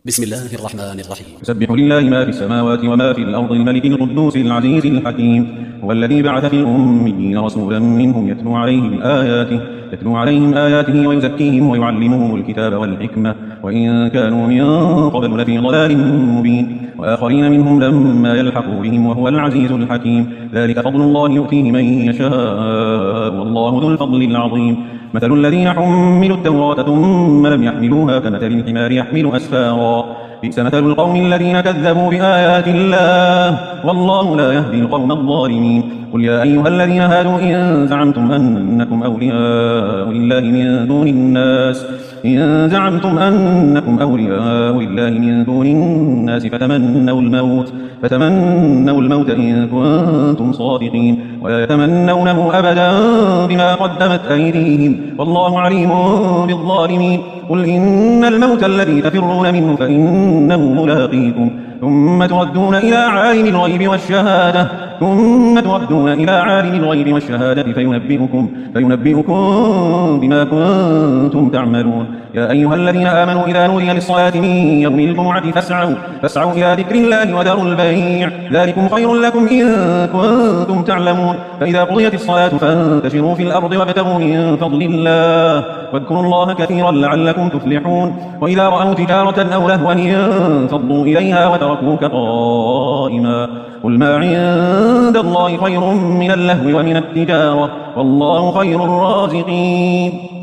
بسم الله الرحمن الرحيم. يسبح لله ما في السماوات وما في الأرض الملك القدوس العزيز الحكيم. هو الذي بعث في الأميين رسولا منهم يتلو عليهم آياته ويزكيهم ويعلمهم الكتاب والحكمة وإن كانوا من قبل لفي ضلال مبين وآخرين منهم لما يلحقوا بهم وهو العزيز الحكيم. ذلك فضل الله يؤتيه من يشاء والله ذو الفضل العظيم. مثل الذين حملوا التوراة ثم لم يحملوها كمثل الحمار يحمل أسفارا بئس مثل القوم الذين كذبوا بآيات الله والله لا يهدي القوم الظالمين. قل يا أيها الذين هادوا إن زعمتم أنكم أولياء لله من دون الناس فتمنوا الموت إن كنتم صادقين ولا يتمنونه أبدا بما قدمت أيديهم والله عليم بالظالمين. قل إن الموت الذي تفرون منه فإنه ملاقيكم ثم تردون إلى عالم الغيب والشهادة فينبئكم بما كنتم تعملون. يا أيها الذين آمنوا إذا نودي للصلاة من يوم الجمعة فاسعوا إلى ذكر الله وذروا البيع ذلكم خير لكم إن كنتم تعلمون. فإذا قضيت الصلاة فانتشروا في الأرض وابتغوا من فضل الله واذكروا الله كثيرا لعلكم تفلحون. وإذا رأوا تجارة أو لهوا انفضوا إليها وتركوك قائما. قل ما عند الله خير من اللهو ومن التجارة والله خير الرازقين.